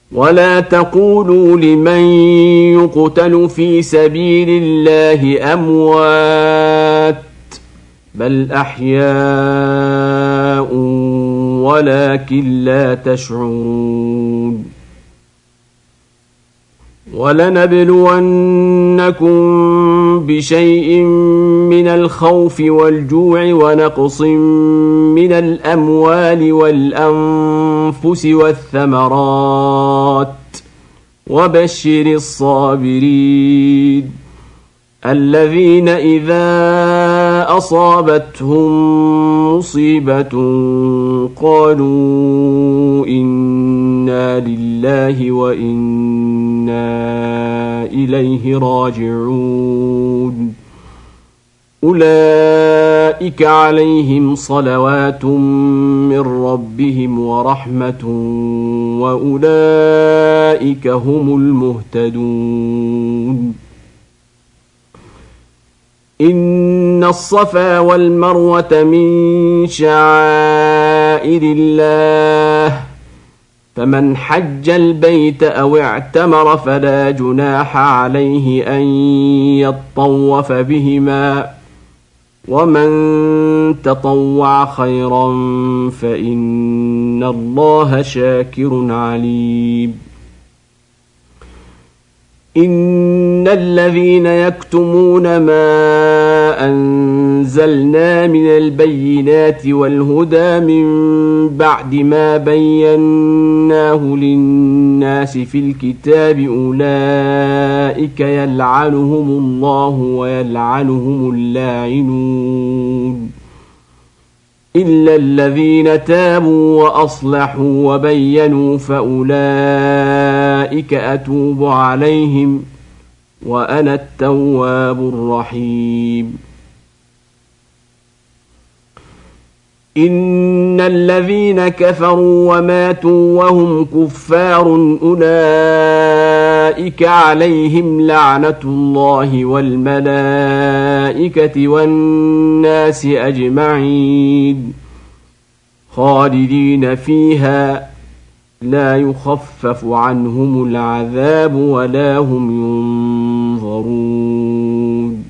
ولا تقولوا لمن يقتل في سبيل الله أموات بل أحياء ولكن لا تشعرون ولنبلونكم بشيء من الخوف والجوع ونقص من الأموال والأنفس والثمرات وبشر الصابرين الذين إذا أصابتهم مصيبة قالوا إنا لله وإنا إليه راجعون أولئك عليهم صلوات من ربهم ورحمة وأولئك هم المهتدون إن الصفا والمروة من شعائر الله فمن حج البيت أو اعتمر فلا جناح عليه أن يطوف بهما ومن تطوع خيرا فإن الله شاكر عليم إن الذين يكتمون ما أنزلنا من البينات والهدى من بعد ما بيناه للناس في الكتاب أولئك يلعنهم الله ويلعنهم اللاعنون إلا الذين تابوا وأصلحوا وبينوا فأولئك أتوب عليهم وأنا التواب الرحيم إن الذين كفروا وماتوا وهم كفار أولئك عليهم لعنة الله والملائكة والناس أجمعين خالدين فيها لا يخفف عنهم العذاب ولا هم ينظرون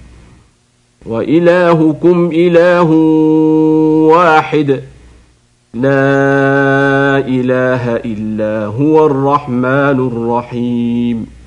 وإلهكم إله واحد لا إله إلا هو الرحمن الرحيم